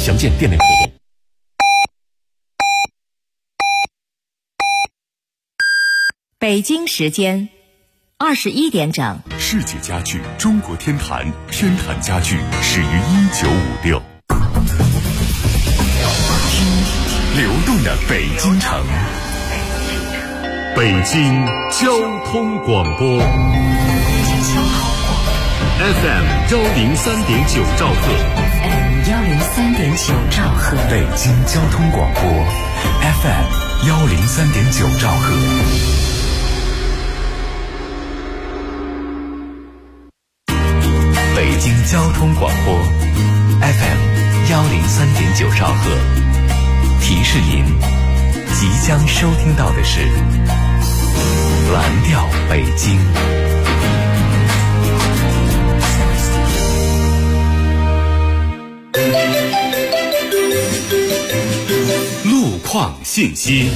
详见店内活动。 北京时间21点整， 世界家具中国天坛，天坛家具始于1956。流动的北京城，北京交通广播 FM103.9兆赫 ，FM103.9兆赫， 北京交通广播 FM103.9兆赫。北京交通广播 FM103.9兆赫，提示您即将收听到的是蓝调北京。路况信息。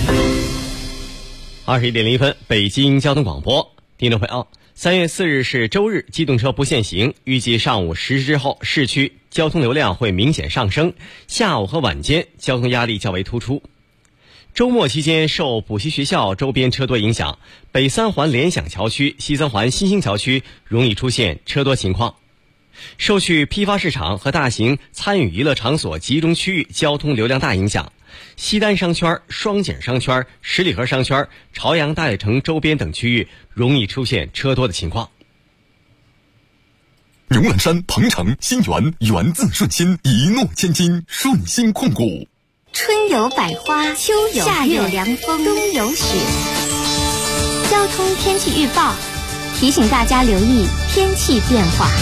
21点01分，北京交通广播，听众朋友，3月4日是周日，机动车不限行，预计上午10时之后，市区交通流量会明显上升，下午和晚间交通压力较为突出。周末期间，受补习学校周边车多影响，北三环联想桥区、西三环新兴桥区容易出现车多情况。受去批发市场和大型参与娱乐场所集中区域交通流量大影响，西单商圈、双井商圈、十里河商圈、朝阳大悦城周边等区域容易出现车多的情况。 牛栏山、鹏城、新源，源自顺心，一诺千金，顺心控股。 春有百花，秋有夏有凉风，冬有雪。交通天气预报提醒大家留意天气变化。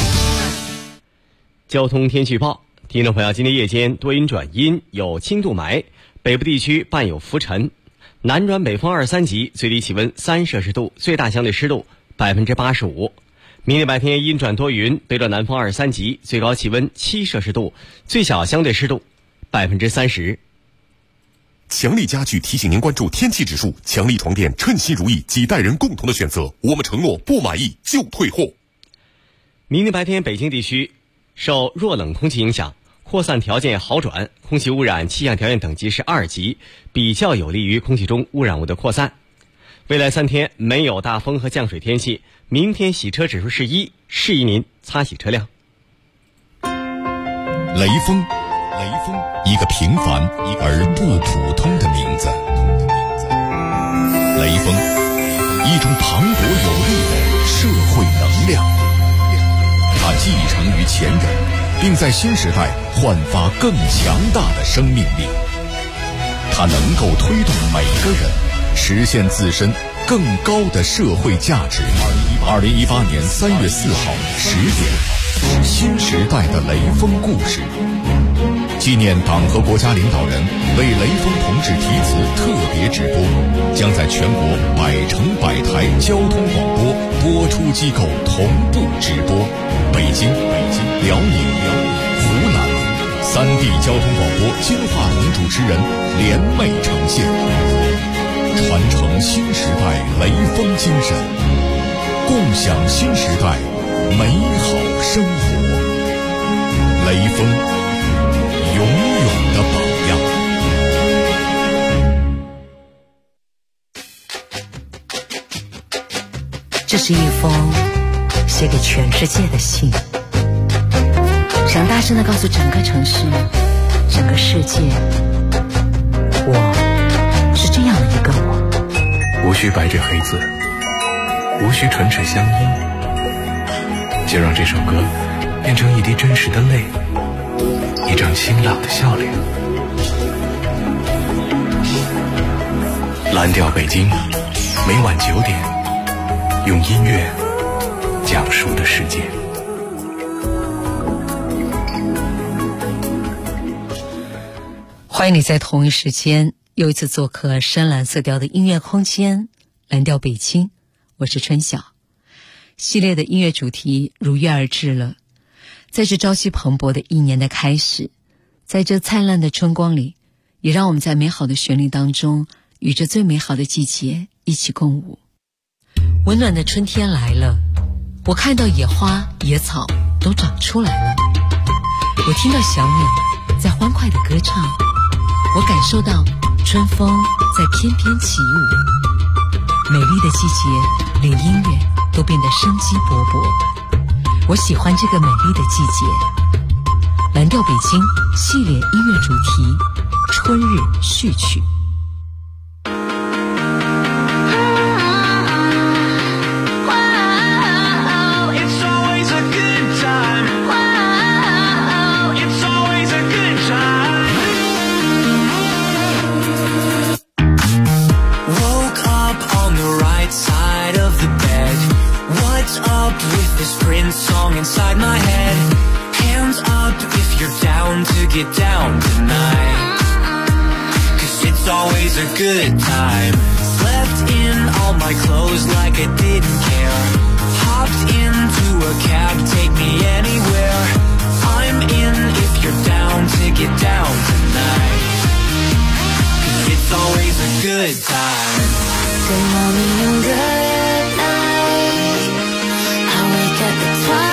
交通天气预报，听众朋友，今天夜间多云转阴，有轻度霾，北部地区伴有浮尘，南转北风2、3级，最低气温3摄氏度，最大相对湿度85%。明天白天阴转多云，北转南风2、3级，最高气温7摄氏度，最小相对湿度30%。 强力家具提醒您关注天气指数，强力床垫称心如意，几代人共同的选择，我们承诺不满意就退货。 明天白天北京地区受弱冷空气影响，扩散条件好转，空气污染气象条件等级是2级，比较有利于空气中污染物的扩散。未来3天没有大风和降水天气，明天洗车指数是1，适宜您擦洗车辆。 雷锋，一个平凡而不普通的名字。雷锋，一种磅礴有力的社会能量。它继承于前人，并在新时代焕发更强大的生命力。它能够推动每个人实现自身更高的社会价值。2018年3月4号10点，新时代的雷锋故事，纪念党和国家领导人为雷锋同志题词特别直播，将在全国100城100台交通广播播出机构同步直播。北京、辽宁、湖南3地交通广播金话筒主持人联袂呈现，传承新时代雷锋精神，共享新时代美好生活。雷锋，永远的榜样。这是一封写给全世界的信，想大声地告诉整个城市、整个世界，我是这样的一个我。 无需白纸黑字，无需唇齿相依，就让这首歌变成一滴真实的泪，一张清朗的笑脸。蓝调北京，每晚9点，用音乐讲述的世界。 欢迎你在同一时间又一次做客深蓝色调的音乐空间，蓝调北京，我是春晓。系列的音乐主题如约而至了，在这朝气蓬勃的一年的开始，在这灿烂的春光里，也让我们在美好的旋律当中，与这最美好的季节一起共舞。温暖的春天来了，我看到野花野草都长出来了，我听到小鸟在欢快的歌唱，我感受到春风在翩翩起舞。美丽的季节，连音乐都变得生机勃勃。我喜欢这个美丽的季节。蓝调北京系列音乐主题，春日序曲。 Inside my head, hands up if you're down to get down tonight. 'Cause it's always a good time. Slept in all my clothes like I didn't care. Hopped into a cab, take me anywhere. I'm in if you're down to get down tonight. 'Cause it's always a good time. Good morning and good night. I wake up at twilight.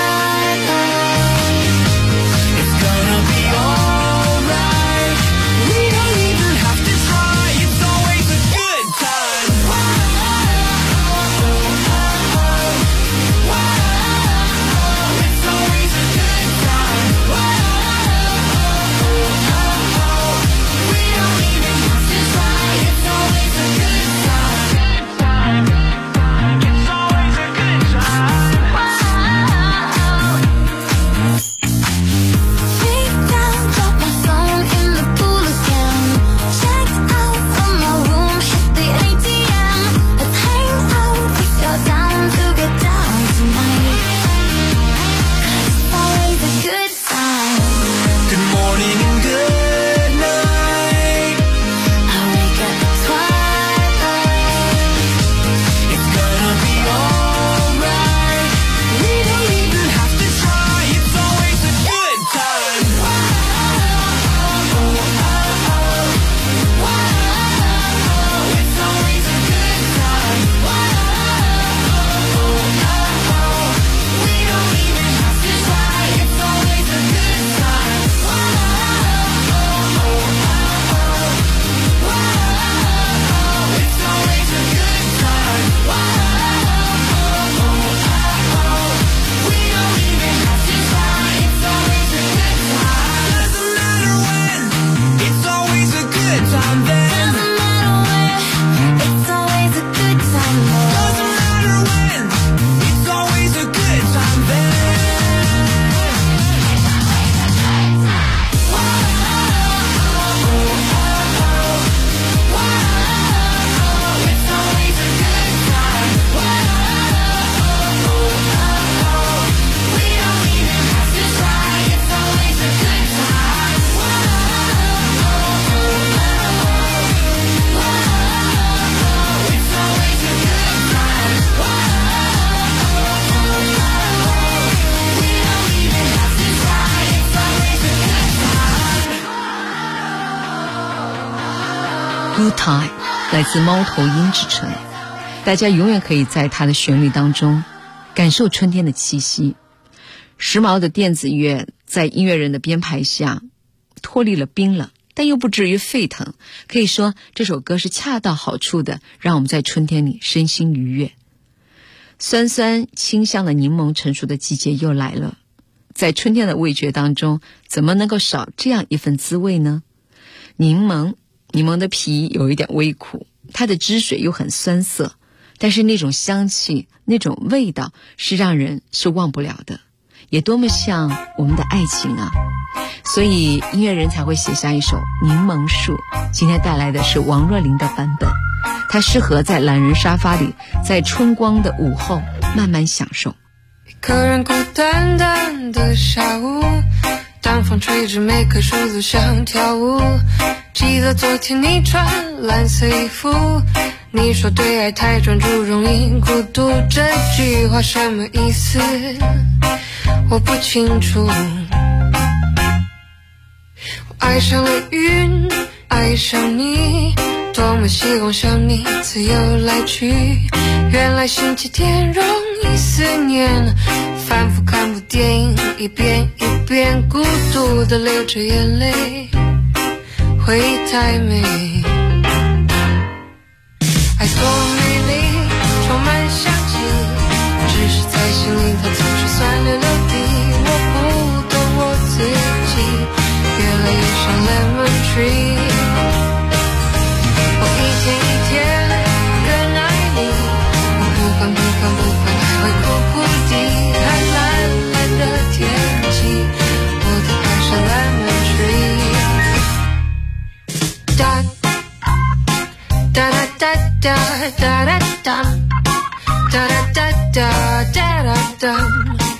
Good Time 来自猫头鹰之城，大家永远可以在它的旋律当中感受春天的气息。时髦的电子乐在音乐人的编排下脱离了冰冷，但又不至于沸腾，可以说这首歌是恰到好处的，让我们在春天里身心愉悦。酸酸清香的柠檬成熟的季节又来了，在春天的味觉当中怎么能够少这样一份滋味呢？柠檬的皮有一点微苦，它的汁水又很酸涩，但是那种香气，那种味道是让人是忘不了的，也多么像我们的爱情啊！所以音乐人才会写下一首《柠檬树》。今天带来的是王若琳的版本，它适合在懒人沙发里，在春光的午后慢慢享受。 一个人孤单单的下午，当风吹着每棵树都想跳舞。记得昨天你穿蓝色衣服，你说对爱太专注容易孤独，这句话什么意思我不清楚。我爱上了云，爱上你，多么希望像你自由来去，原来星期天容易你思念，反复看部电影，一遍一遍孤独地流着眼泪，回忆太美，爱多美丽，充满香气，只是在心里它总是酸溜溜的。我不懂我自己，越来越像 lemon tree。 我一天一天更爱你，我不管还会苦苦的，还蓝蓝的天气，我的爱是 lemon tree。 哒哒哒哒哒哒哒哒哒哒哒哒哒哒。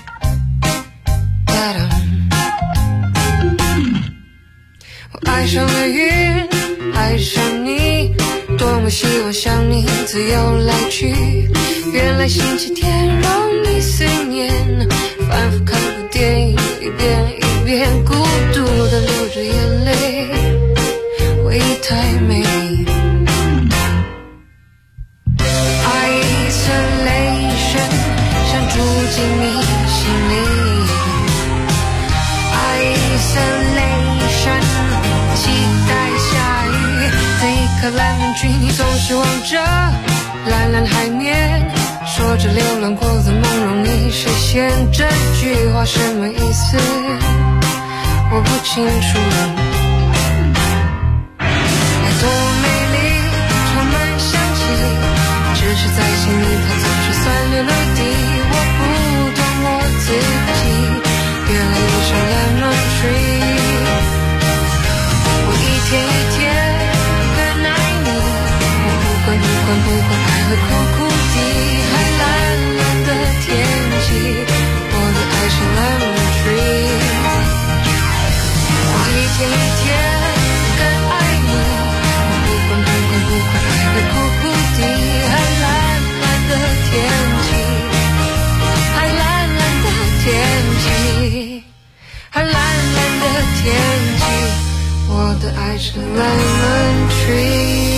我爱上了云，爱上你，多么希望像你自由来去。原来星期天容易思念，反复看部电影，一遍一遍孤独地流着眼泪，回忆太美。Isolation 想住进你心里。Isolation 期待下雨的一颗蓝莓橘，你总是望着蓝蓝海面，说着流浪过的梦容易实现。这句话什么意思我不清楚。爱多美丽，充满香气，只是在心里它总是酸溜溜的。我不懂我自己，越来越像 lemon tree。 我一天一天更爱你，我不管还会苦苦的，还蓝蓝的天气，我的爱是 lemon tree。 我一天一天更爱你，我不管还会苦苦的，还蓝蓝的天气，还蓝蓝的天气，还蓝蓝的天气，我的爱是 lemon tree。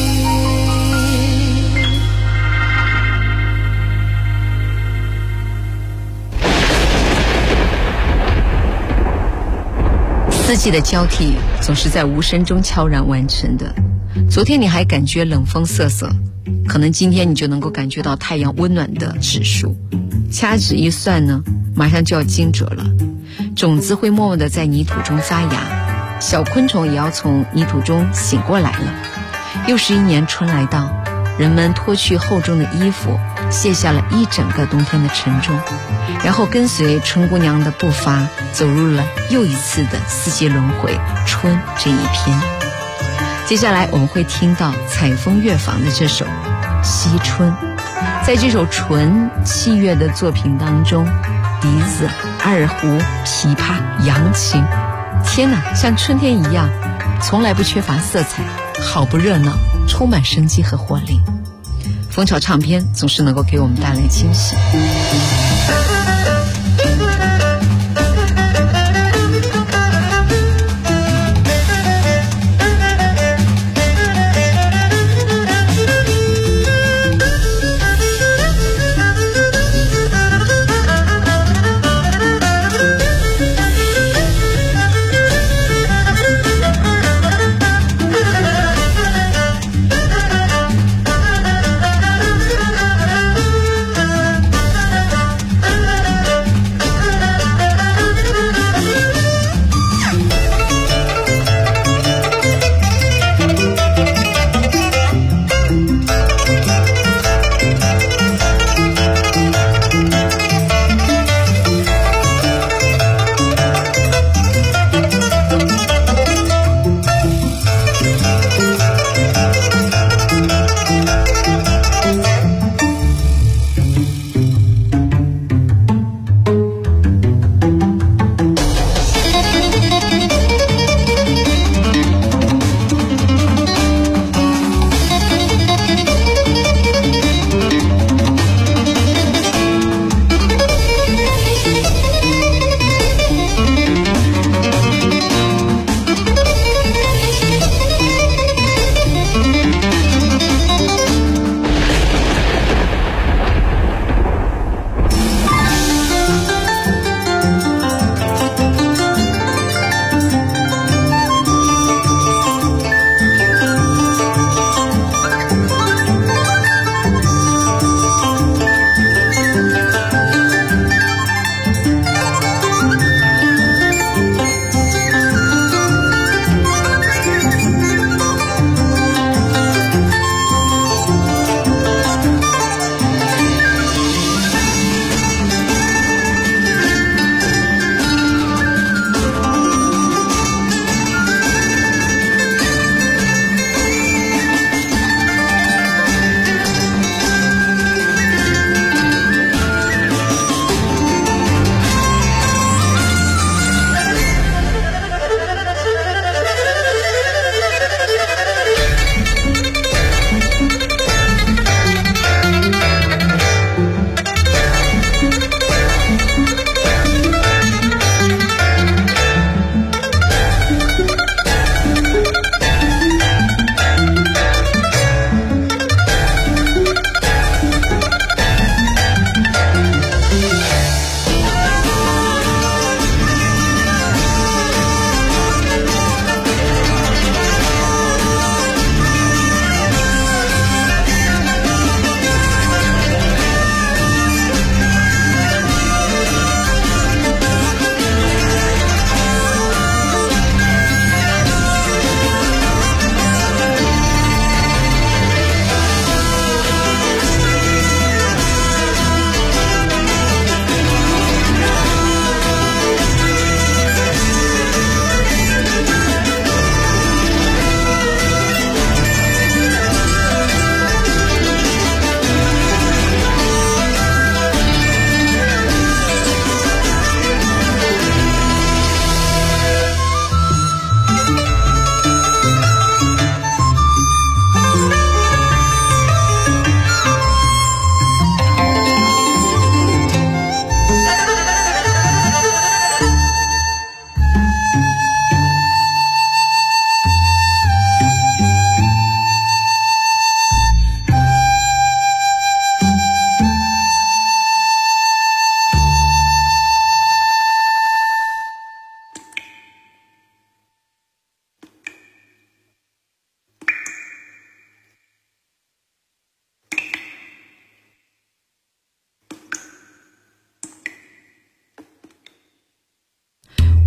四季的交替总是在无声中悄然完成的。昨天你还感觉冷风瑟瑟，可能今天你就能够感觉到太阳温暖的指数。掐指一算呢，马上就要惊蛰了。种子会默默地在泥土中发芽，小昆虫也要从泥土中醒过来了。又是一年春来到，人们脱去厚重的衣服，卸下了一整个冬天的沉重，然后跟随春姑娘的步伐，走入了又一次的四季轮回春这一篇。接下来我们会听到采风乐坊的这首《惜春》。在这首纯器乐的作品当中，笛子、二胡、琵琶、扬琴，天哪，像春天一样，从来不缺乏色彩，好不热闹，充满生机和活力。蜂巢唱片总是能够给我们带来惊喜。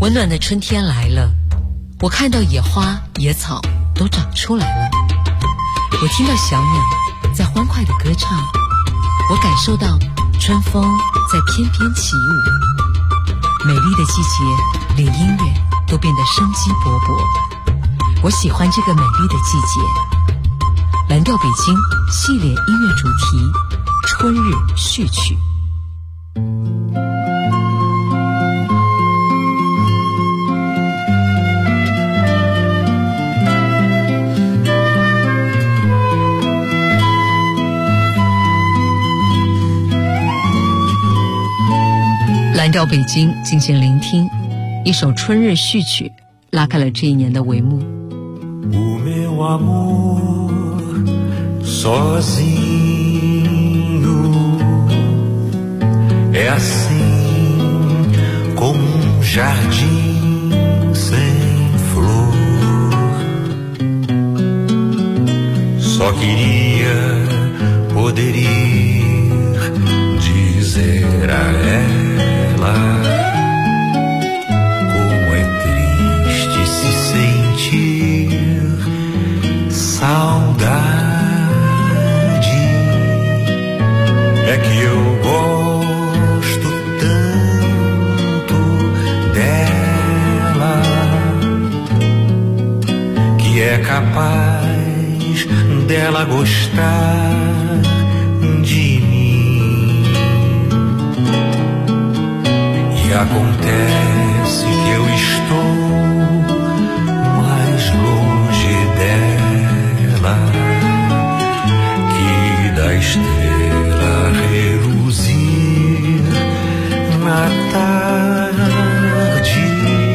温暖的春天来了，我看到野花野草都长出来了，我听到小鸟在欢快地歌唱，我感受到春风在翩翩起舞。美丽的季节，连音乐都变得生机勃勃。我喜欢这个美丽的季节。蓝调北京系列音乐主题春日序曲。蓝调北京进行聆听，一首春日序曲拉开了这一年的帷幕。 O meu amor sozinho é assim como jardim sem flor. Só queria poder ir dizer a ela como é triste se sentir saudade. É que eu gosto tanto dela que é capaz dela gostar de mim. E acontece que eu estou mais longe dela que da estrela reluzir na tarde.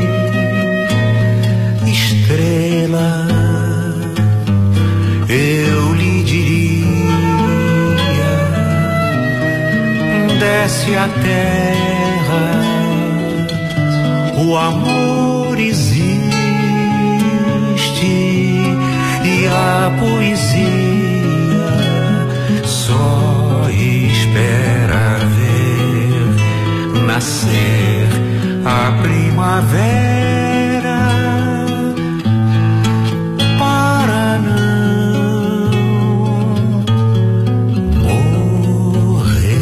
Estrela, eu lhe diria, desce a terra, o amor existe e a poesia só espera ver nascer a primavera para não morrer.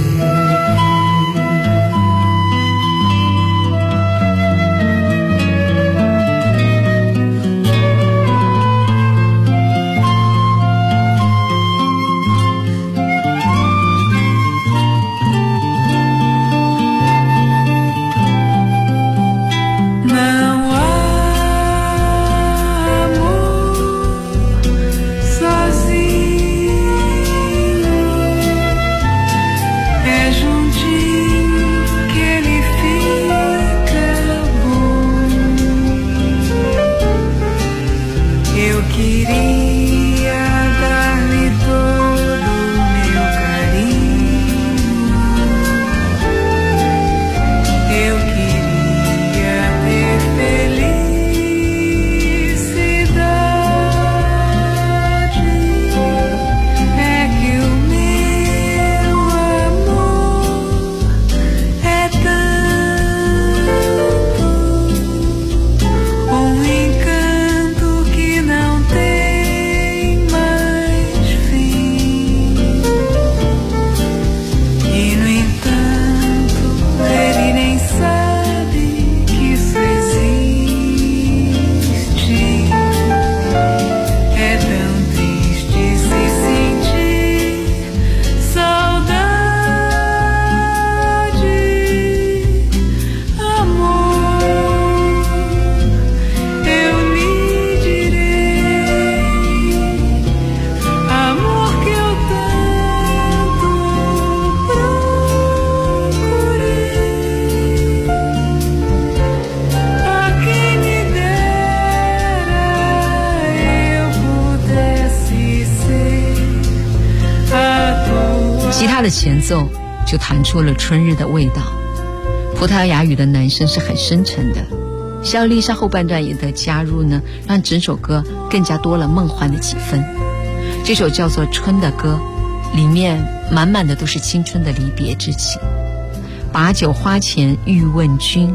的前奏就弹出了春日的味道。葡萄牙语的男声是很深沉的，小丽莎后半段也的加入呢，让整首歌更加多了梦幻的几分。这首叫做《春的歌》，里面满满的都是青春的离别之情。把酒花前欲问君，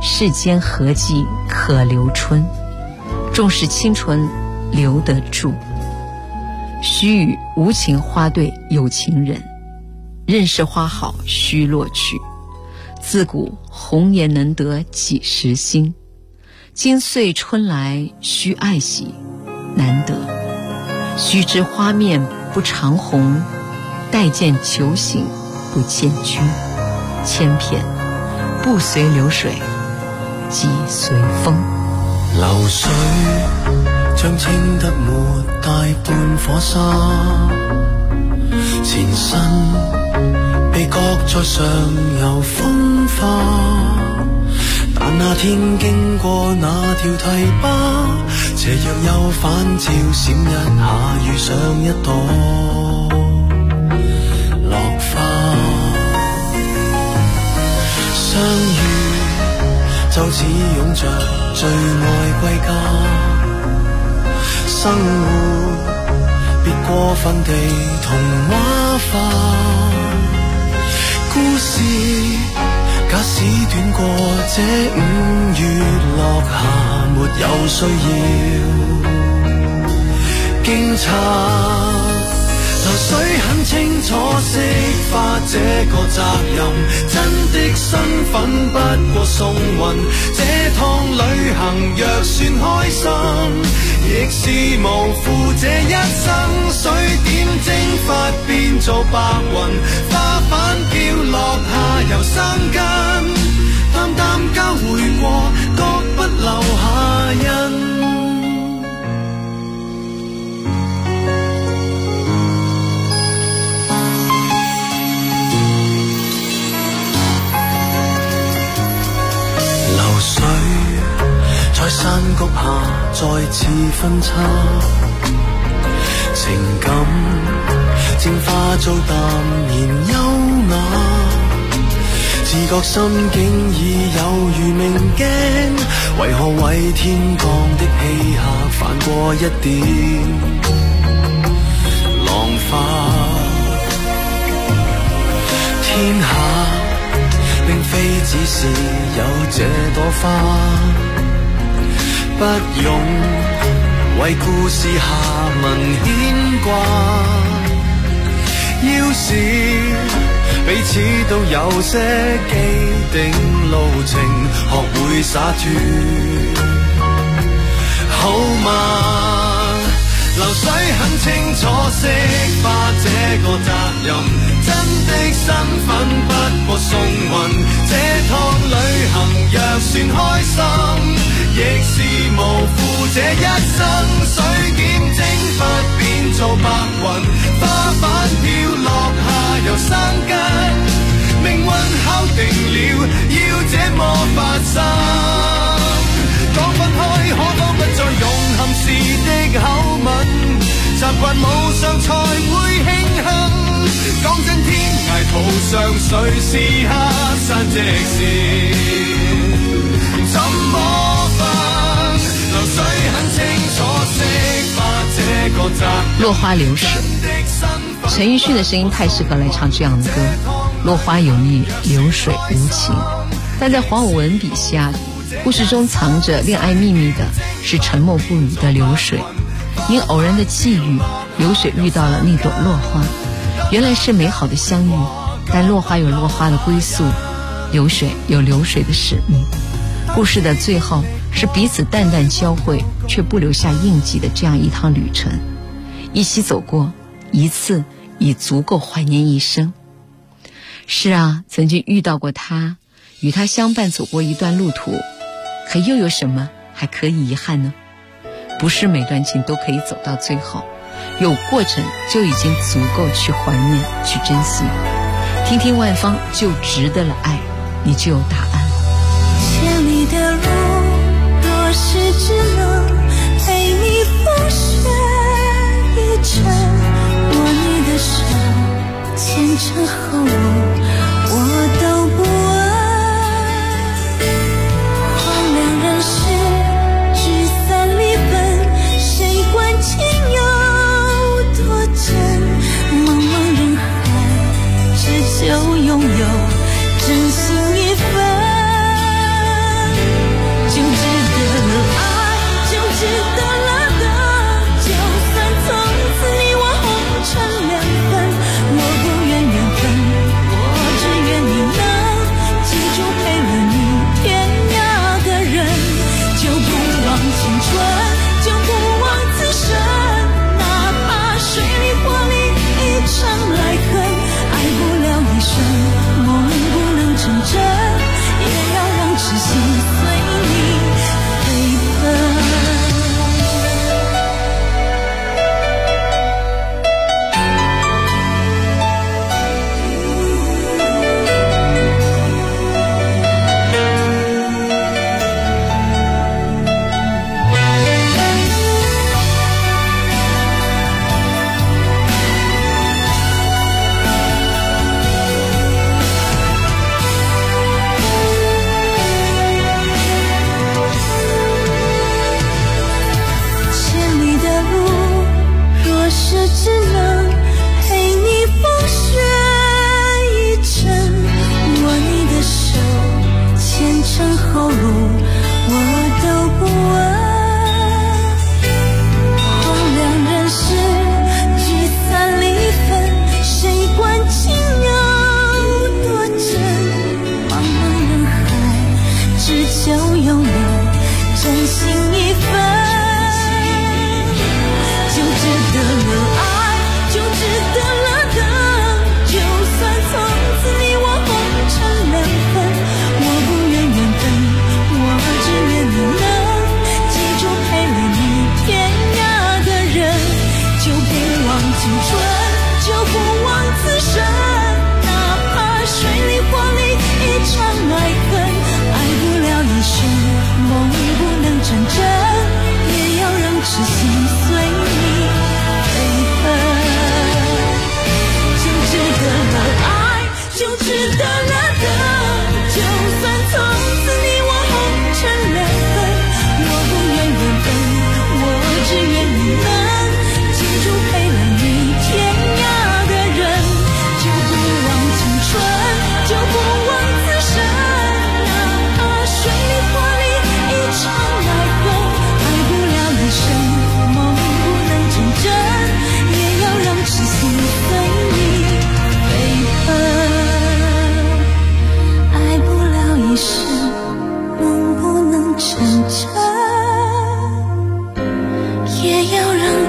世间何计可留春，重视清纯留得住。须臾无情花对有情人，任是花好须落去。自古红颜能得几时新，今岁春来须爱惜，难得。须知花面不常红，待见酒醒不见君。千篇不随流水，即随风。 流水將清得沒帶半顆沙，前身被擱在上游風化，但那天經過那條堤壩，斜陽又反照閃一下，遇上一朵落花。相遇就似擁着最愛歸家，生活別過分地童話化，故事假使短過這5月落霞，沒有需要驚詫。流水很清楚釋發這個責任，真的身份不過送運。這趟旅行若算開心，亦是無負這一生。水點蒸發變做白雲，花瓣飄落下由生根，淡淡交匯過，各不留下印。流水在山谷下再次分叉，情感漸化做淡然優雅，自覺心境已有如明鏡，為何為天降的氣客泛過一點浪花？天下並非只是有這朵花，不用為故事下文牽掛。要是彼此都有些既定路程，學會灑脫，好嗎？流水很清楚釋發這個責任，真的身份不過送運。這趟旅行若算開心，亦是無負這一生。水點蒸發變做白雲，花瓣飄落下由生根。命運敲定了要這麼發生，講分開可都不再用含時的口吻，習慣無常才會慶幸。講真天涯途上誰是黑山直線，怎麼分？流水很清楚釋發這個責任。 落花流水，陳奕迅的聲音太適合來唱這樣的歌。落花有意，流水無情。但在黃武文筆下，故事中藏着戀愛秘密的是沉默不語的流水。因偶然的際遇，流水遇到了那朵落花，原來是美好的相遇。但落花有落花的歸宿，流水有流水的使命。故事的最後是彼此淡淡交匯，卻不留下印記的這樣一趟旅程。一起走過一次，已足夠懷念一生。是啊，曾經遇到過他，與他相伴走過一段路途，可又有什麼還可以遺憾呢？不是每段情都可以走到最後，有過程就已經足夠去懷念，去珍惜。聽聽萬芳就值得了愛，你就有答案了。 千里的路，若是只能陪你風雪一程，握你的手，前塵後我都不問。荒涼人世，聚散離分，誰管情有多真？茫茫人海，只求擁有真心一份。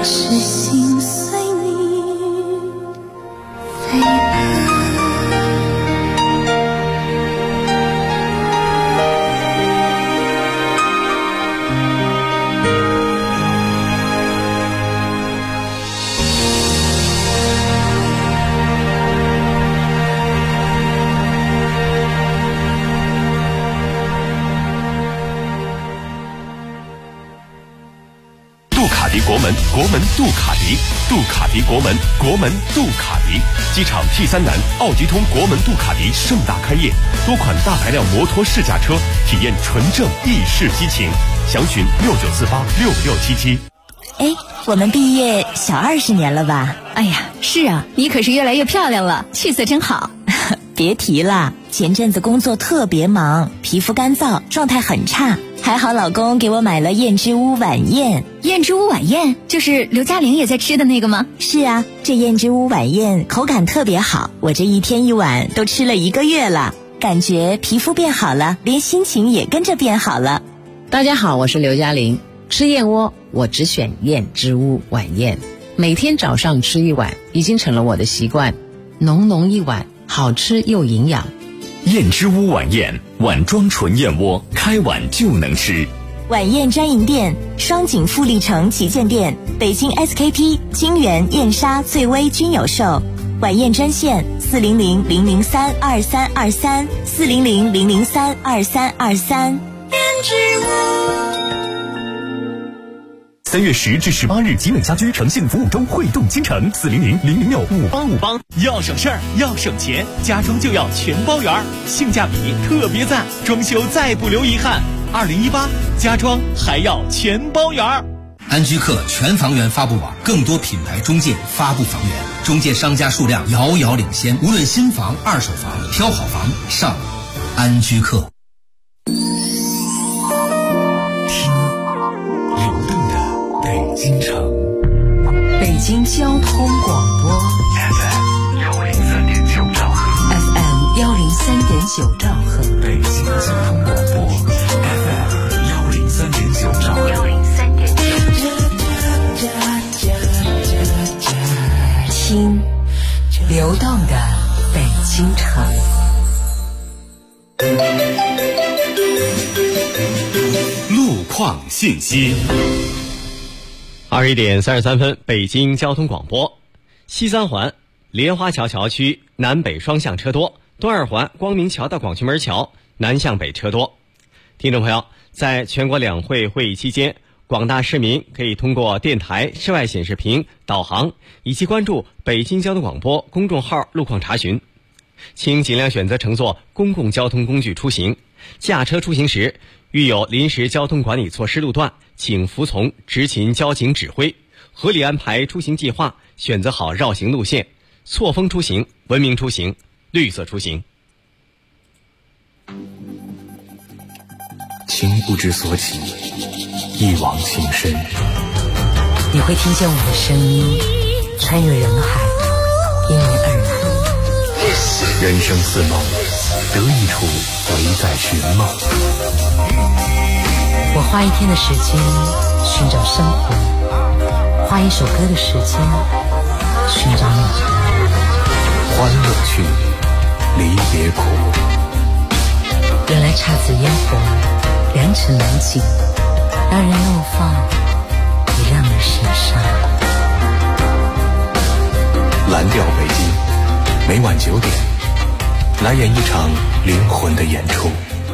是心随你飞奔。 国门杜卡迪，杜卡迪国门杜卡迪，机场 T3南奥迪通国门杜卡迪盛大开业，多款大排量摩托试驾车，体验纯正意式激情，详询69486677。 哎，我们毕业小20年了吧？ 哎呀，是啊，你可是越来越漂亮了，气色真好。 别提了，前阵子工作特别忙，皮肤干燥，状态很差。还好老公给我买了燕之屋晚宴。 燕之屋晚宴就是刘嘉玲也在吃的那个吗？ 是啊，这燕之屋晚宴口感特别好，我这一天一碗都吃了1个月了，感觉皮肤变好了，连心情也跟着变好了。 大家好，我是刘嘉玲。吃燕窝我只选燕之屋晚宴，每天早上吃1碗已经成了我的习惯，浓浓一碗，好吃又营养。 燕之屋晚宴，碗装纯燕窝，开碗就能吃。 晚宴专营店：双井富力城旗舰店、北京 SKP、金源、燕莎、翠微均有售。晚宴专线400-003-2323，400-003-2323。 燕之屋。 3月10至18日，集美家居诚信服务周汇动京城，400-006-5858。 要省事儿，要省钱，家装就要全包圆，性价比特别赞，装修再不留遗憾。2018家装还要全包圆。 安居客全房源发布网，更多品牌中介发布房源，中介商家数量遥遥领先。无论新房、二手房，挑好房上安居客。 京城， 北京交通广播 FM 103.9兆赫 ，FM 103.9兆赫， 北京交通广播 FM 103.9兆赫， 听流动的北京城。 路况信息。 21点33分，北京交通广播。西三环莲花桥桥区南北双向车多，东二环光明桥到广渠门桥南向北车多。听众朋友，在全国两会会议期间，广大市民可以通过电台、室外显示屏、导航以及关注北京交通广播公众号路况查询。请尽量选择乘坐公共交通工具出行，驾车出行时遇有临时交通管理措施路段，请服从执勤交警指挥，合理安排出行计划，选择好绕行路线，错峰出行，文明出行，绿色出行。 情不知所起，一往情深。 你会听见我的声音，穿越人海，因你而来。 人生似梦，得意处唯在寻梦。 我花1天的时间寻找生活，花1首歌的时间寻找你。 欢乐去，离别苦。 人来姹紫嫣红，良辰美景，让人怒放，也让人神伤。 蓝调北京，每晚9点，来演一场灵魂的演出。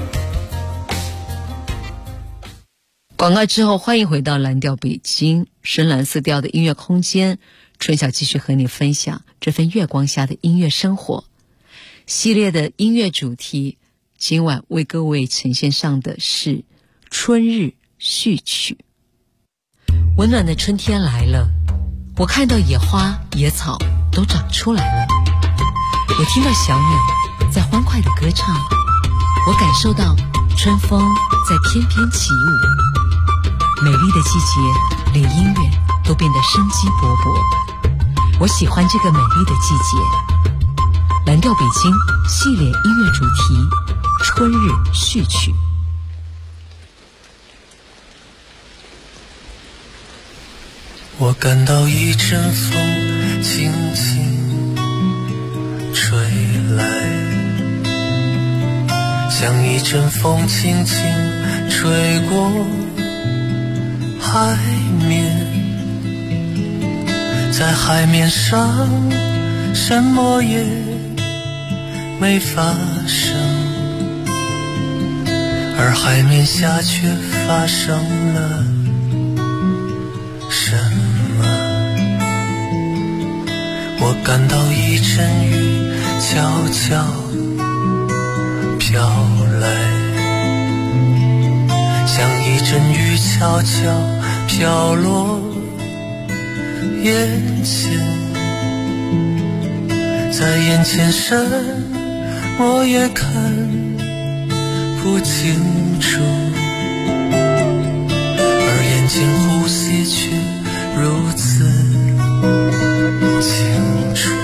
广告之后，欢迎回到蓝调北京，深蓝色调的音乐空间。春晓继续和你分享这份月光下的音乐生活系列的音乐主题。今晚为各位呈现上的是春日序曲。温暖的春天来了，我看到野花野草都长出来了，我听到小鸟在欢快的歌唱，我感受到春风在翩翩起舞。美丽的季节，连音乐都变得生机勃勃。我喜欢这个美丽的季节。蓝调北京系列音乐主题春日序曲。 我感到一阵风轻轻吹来，像一阵风轻轻吹过海面，在海面上什么也没发生，而海面下却发生了什么？我感到一阵雨悄悄飘来，像一阵雨悄悄飘落眼前，在眼前什么也看不清楚，而眼睛呼吸却如此清楚。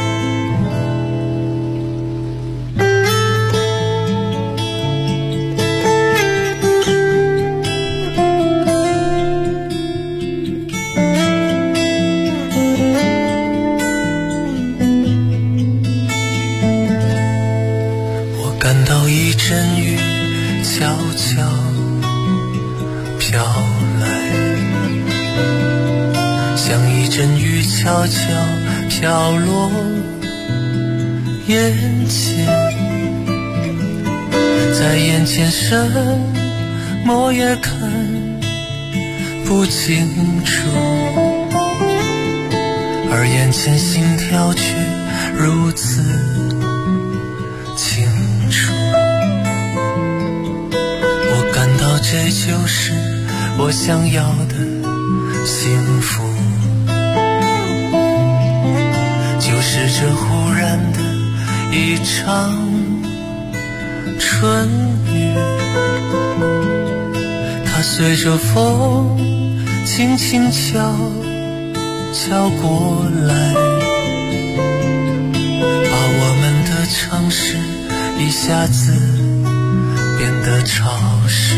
我感到一阵雨悄悄飘来，像一阵雨悄悄飘落眼前，在眼前什么也看不清楚，而眼前心跳却如此清楚。我感到这就是我想要的幸福，就是这忽然的一场春雨，它随着风轻轻悄悄过来，把我们的城市一下子变得潮湿。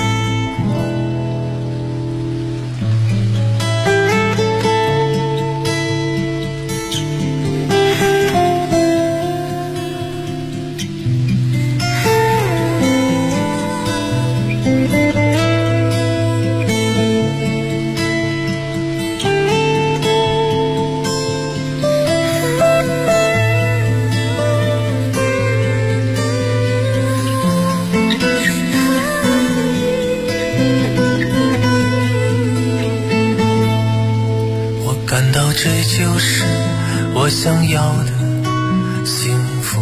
这就是我想要的幸福，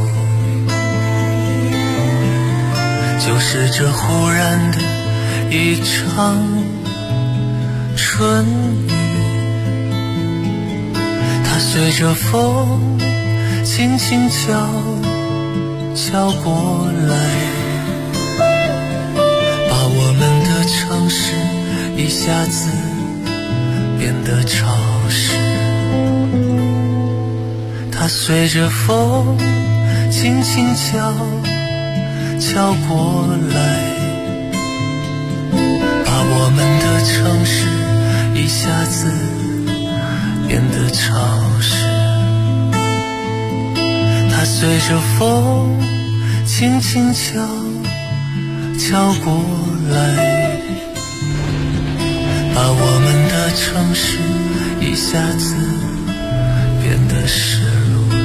就是这忽然的一场春雨，它随着风轻轻悄悄过来，把我们的城市一下子变得潮湿。它随着风轻轻悄悄过来，把我们的城市一下子变得潮湿。它随着风轻轻悄悄过来，把我们的城市一下子变得湿漉漉。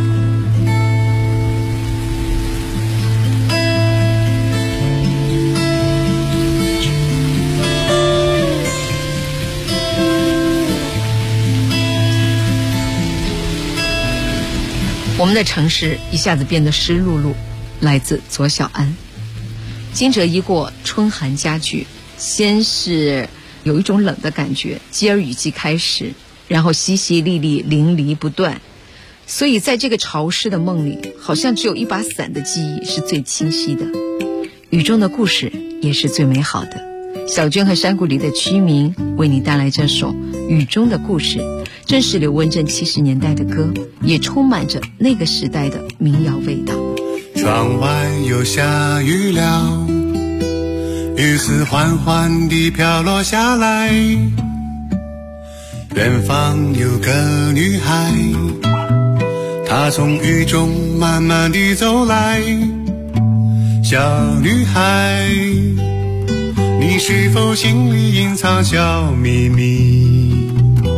我们的城市一下子变得湿漉漉，来自左小安。惊蛰一过，春寒加剧，先是有一种冷的感觉，继而雨季开始，然后淅淅沥沥，淋漓不断。所以在这个潮湿的梦里，好像只有一把伞的记忆是最清晰的，雨中的故事也是最美好的。小娟和山谷里的居民为你带来这首《雨中的故事》，正是刘文正70年代的歌，也充满着那个时代的民谣味道。 窗外又下雨了，雨丝缓缓地飘落下来， 远方有个女孩，她从雨中慢慢地走来。小女孩，你是否心里隐藏小秘密？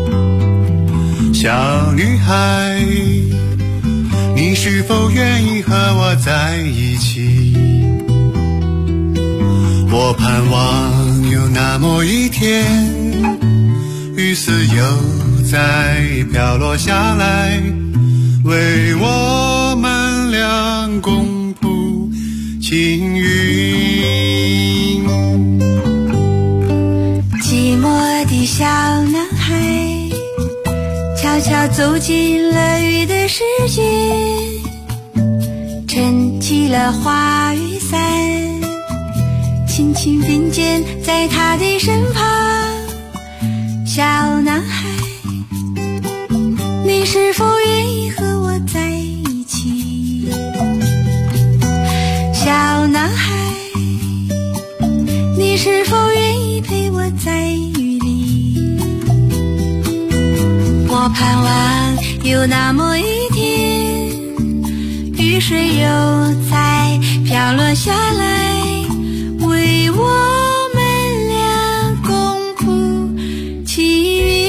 小女孩，你是否愿意和我在一起？我盼望有那么一天，雨丝又再飘落下来，为我们俩共谱青云。 寂寞的小男孩悄悄走进了雨的世界，撑起了花雨伞，轻轻并肩在他的身旁。小男孩，你是否愿意和我在一起？小男孩，你是否愿意陪我在雨里？我盼望有那么一天，雨水又再飘落下来，为我们俩共谱青云。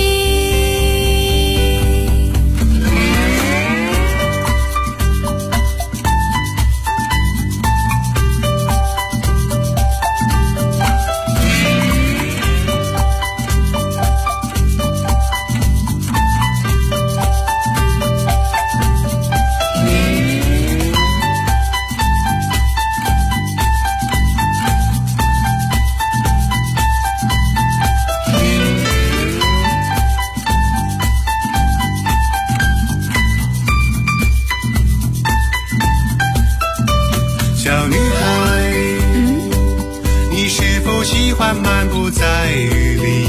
小女孩，你是否喜欢漫步在雨里？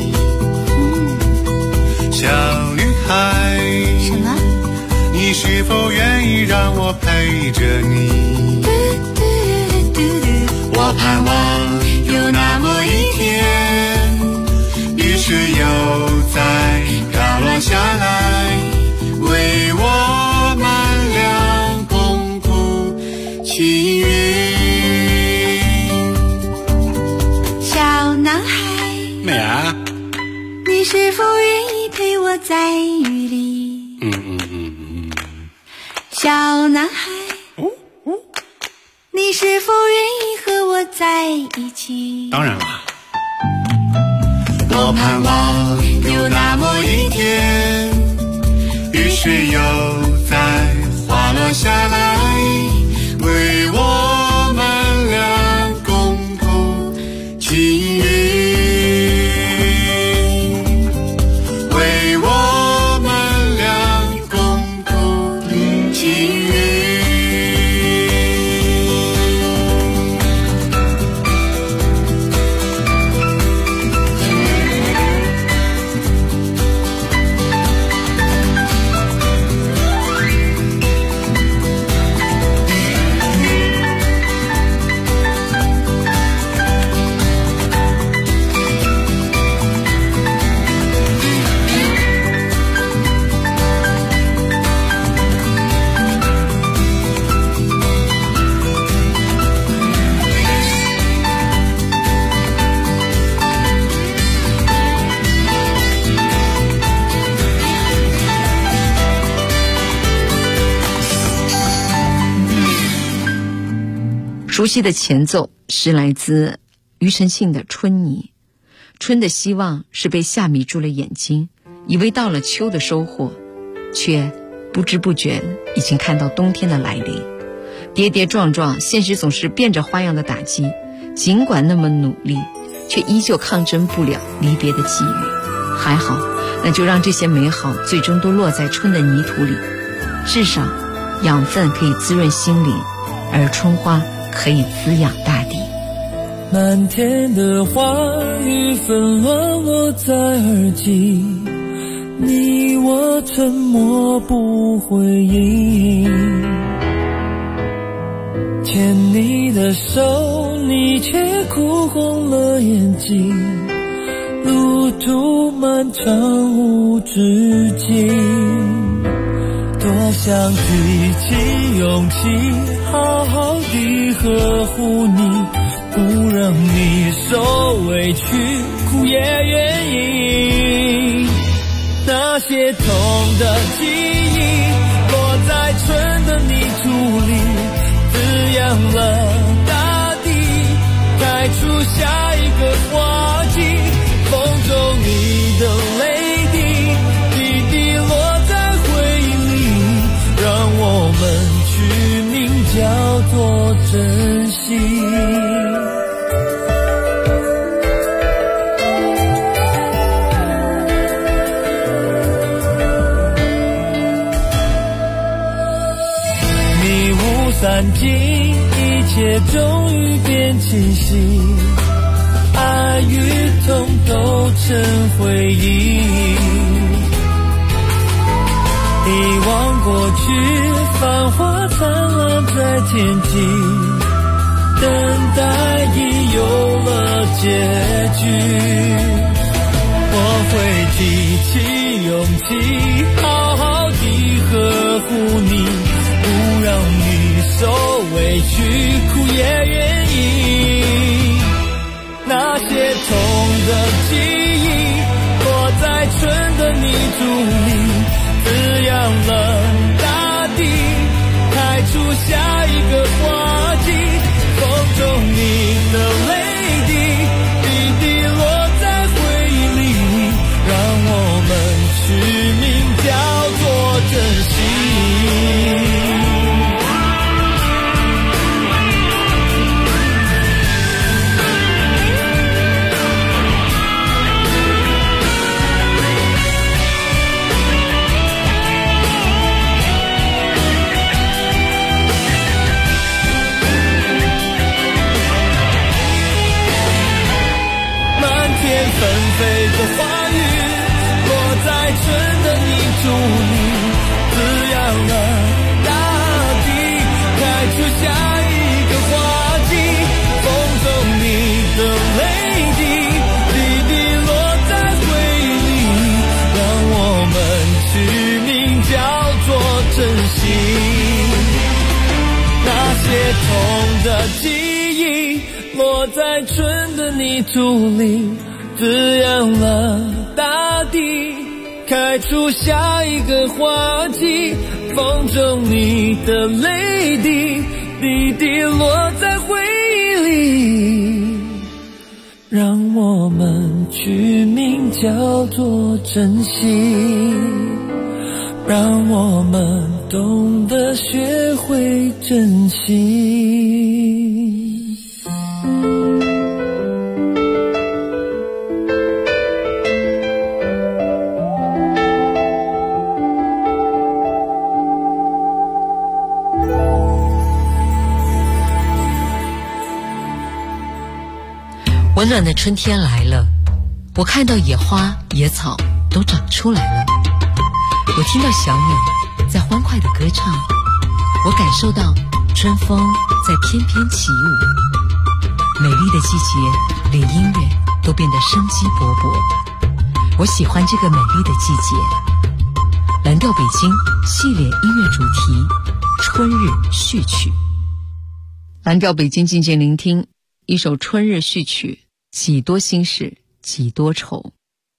小女孩， 什么？ 你是否愿意让我陪着你？我盼望有那么一天，雨水又再飘落下来，为我们俩共谱青云。 小男孩， 美儿， 你是否愿意陪我在雨里？小男孩，你是否愿意和我在一起？ 当然了。我盼望有那么一天，雨水又再滑落下来，为我们俩共谱青云，为我们俩共谱青云。 熟悉的前奏是来自庾澄庆的《春泥》。春的希望是被夏迷住了眼睛，以为到了秋的收获，却不知不觉已经看到冬天的来临。跌跌撞撞，现实总是变着花样的打击，尽管那么努力，却依旧抗争不了离别的际遇。还好，那就让这些美好最终都落在春的泥土里，至少养分可以滋润心灵，而春花可以滋养大地。 漫天的花雨纷乱落在耳际，你我沉默不回应。牵你的手，你却哭红了眼睛，路途路漫长无止境，多想举起勇气，好好地呵护你，不让你受委屈，苦也愿意。那些痛的记忆落在春的泥土里，滋养了大地，开出下一个花季。风中你的泪滴，滴滴落在回忆里，让我们取名叫做珍惜。散尽，一切终于变清晰，爱与痛都成回忆。遗忘过去，繁华灿烂在天际，等待已有了结局。我会提起勇气，好好地呵护你，不让你受委屈，苦也愿意。那些痛的记忆落在春的泥土里，滋养了大地，开出下一个花季。风中你的泪滴，滴滴落在回忆里，让我们取名叫做珍惜。纷飞的花语落在春的泥土里，滋养了大地，开出下一个花季。风中你的泪滴，滴滴落在回忆里，让我们取名叫做珍惜。那些痛的记忆落在春的泥土里，滋养了大地，开出下一个花季。风中你的泪滴，滴滴落在回忆里，让我们取名叫做珍惜，让我们懂得学会珍惜。 温暖的春天来了，我看到野花野草都长出来了，我听到小鸟在欢快的歌唱，我感受到春风在翩翩起舞。美丽的季节，连音乐都变得生机勃勃。我喜欢这个美丽的季节。蓝调北京系列音乐主题春日序曲。蓝调北京静静聆听一首春日序曲，几多心事几多愁。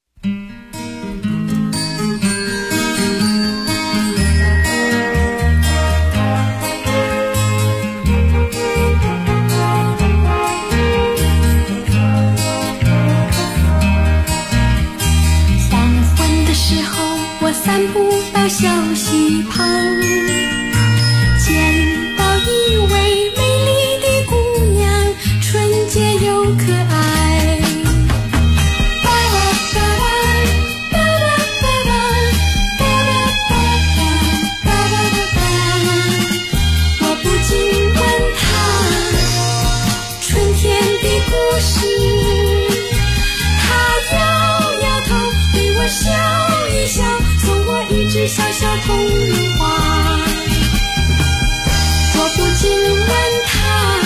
黄昏的时候，我散步到小溪旁，见到一位美丽的姑娘，纯洁又可爱。我不禁问她春天的故事，她摇摇头，对我笑一笑，送我一只小小铜铃花。我不禁问她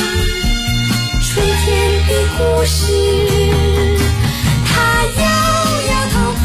春天的故事，她摇摇头，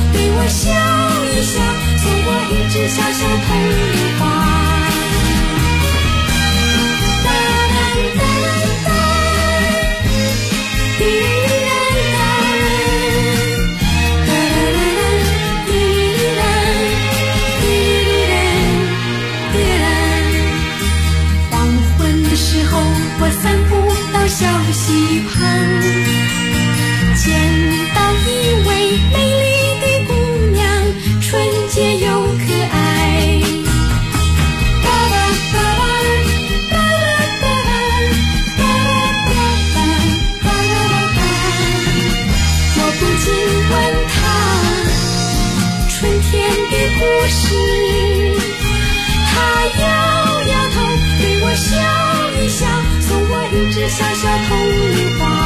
是小小铜铃花，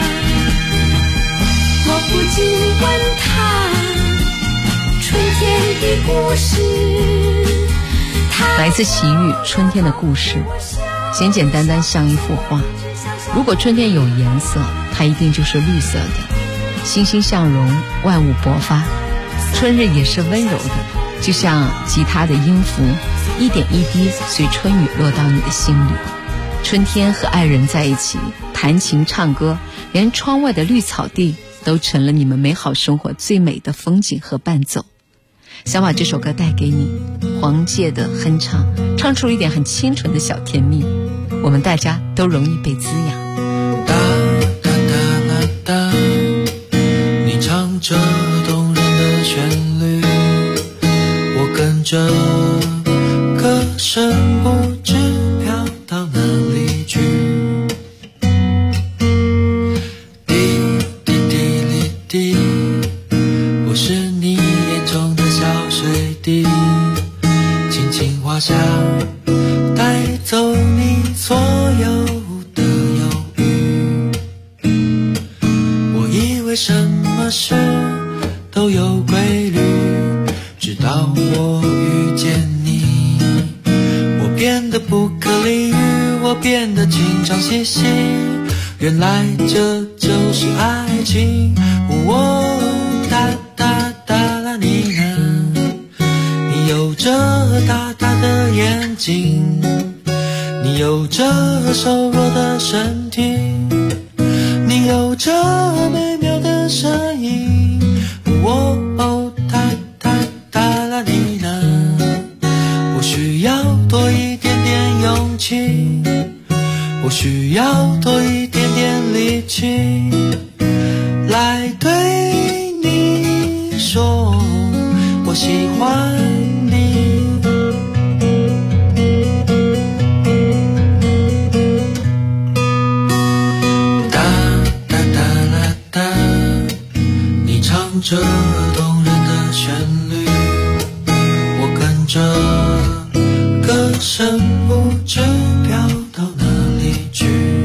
我不禁问他春天的故事。 来自齐豫《春天的故事》，简简单单像一幅画。如果春天有颜色，它一定就是绿色的，欣欣向荣，万物勃发。春日也是温柔的，就像吉他的音符，一点一滴随春雨落到你的心里。春天和爱人在一起，弹琴唱歌，连窗外的绿草地都成了你们美好生活最美的风景和伴奏。想把这首歌带给你，黄玠的哼唱，唱出一点很清纯的小甜蜜，我们大家都容易被滋养。 哒哒哒啦哒，你唱着动人的旋律，我跟着歌声不知飘到哪里去。滴滴滴哩滴，我是你眼中的小水滴，轻轻滑下，带走你所有的忧郁。我以为什么事都有规律，直到我遇见你，我变得不可理喻，我变得情长兮兮，原来这就是爱情。哒哒哒啦你呢，你有着大大的眼睛，你有着瘦弱的身体，你有着美妙的声音。哒哒哒啦你呢，我需要多一点点勇气，我需要多一点点力气，来对你说我喜欢你。哒哒哒啦哒，你唱着动人的旋律，我跟着歌声不知飘到哪里去。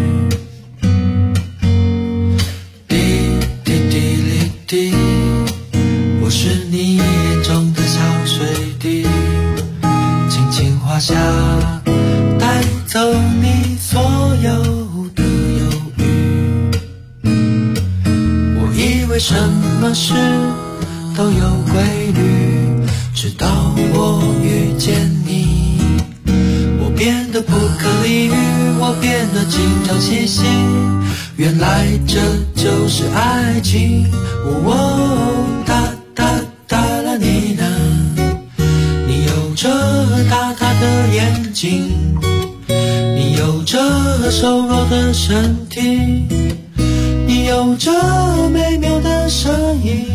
滴滴滴哩滴，我是你眼中的小水滴，轻轻滑下，带走你所有的忧郁。我以为什么事都有规律，直到我遇见你，我变得不可理喻，我变得情长兮兮，原来这就是爱情。哒哒哒啦你呢，你有着大大的眼睛，你有着瘦弱的身体，你有着美妙的声音。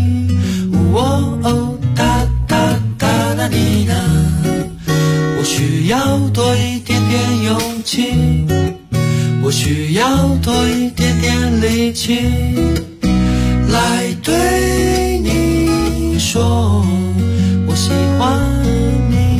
哒哒哒啦你呢，我需要多一点点勇气，我需要多一点点力气，来对你说我喜欢你。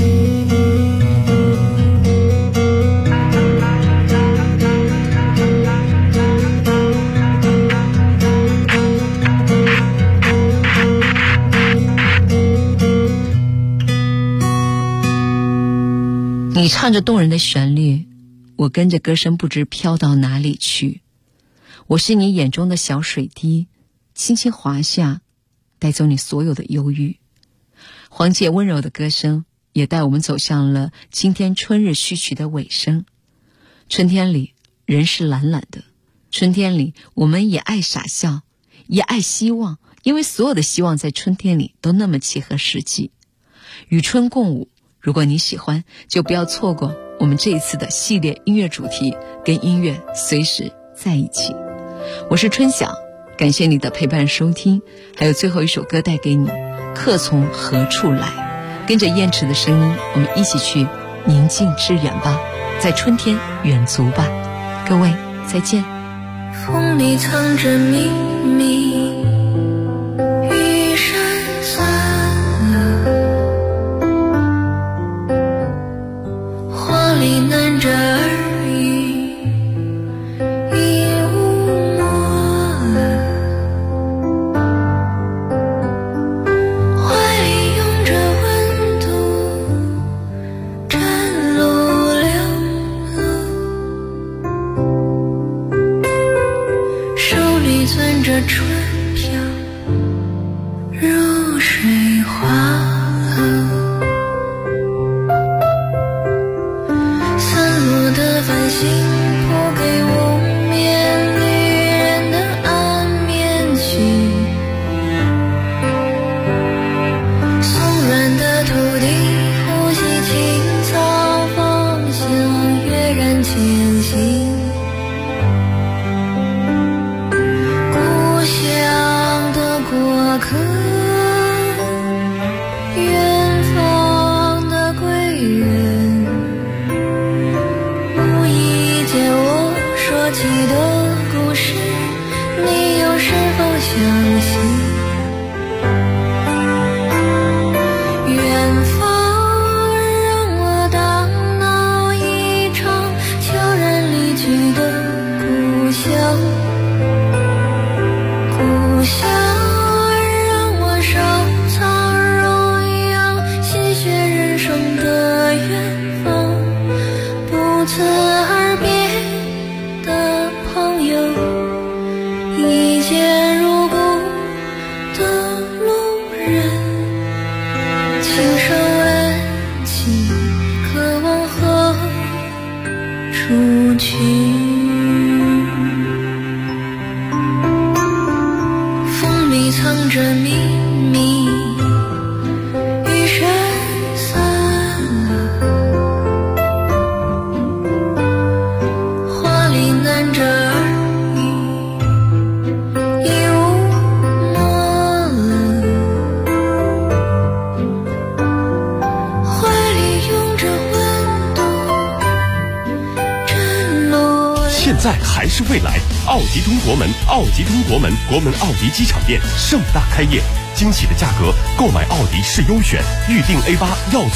你唱着动人的旋律，我跟着歌声不知飘到哪里去。我是你眼中的小水滴，轻轻滑下，带走你所有的忧郁。黄玠温柔的歌声也带我们走向了今天春日序曲的尾声。春天里人是懒懒的，春天里我们也爱傻笑，也爱希望，因为所有的希望在春天里都那么契合实际。与春共舞，如果你喜欢，就不要错过我们这一次的系列音乐主题，跟音乐随时在一起。我是春晓，感谢你的陪伴收听，还有最后一首歌带给你，客从何处来，跟着燕池的声音，我们一起去宁静致远吧，在春天远足吧。各位再见。 风里藏着秘密，雨伞散了，花里难着耳语， 藏着秘密，雨水散了，话里难着耳语，已无墨了，怀里拥着温度沉落。 现在还是未来，奥迪通国门，奥迪通国门，国门奥迪机场店盛大开业，惊喜的价格，购买奥迪是优选，预定A8要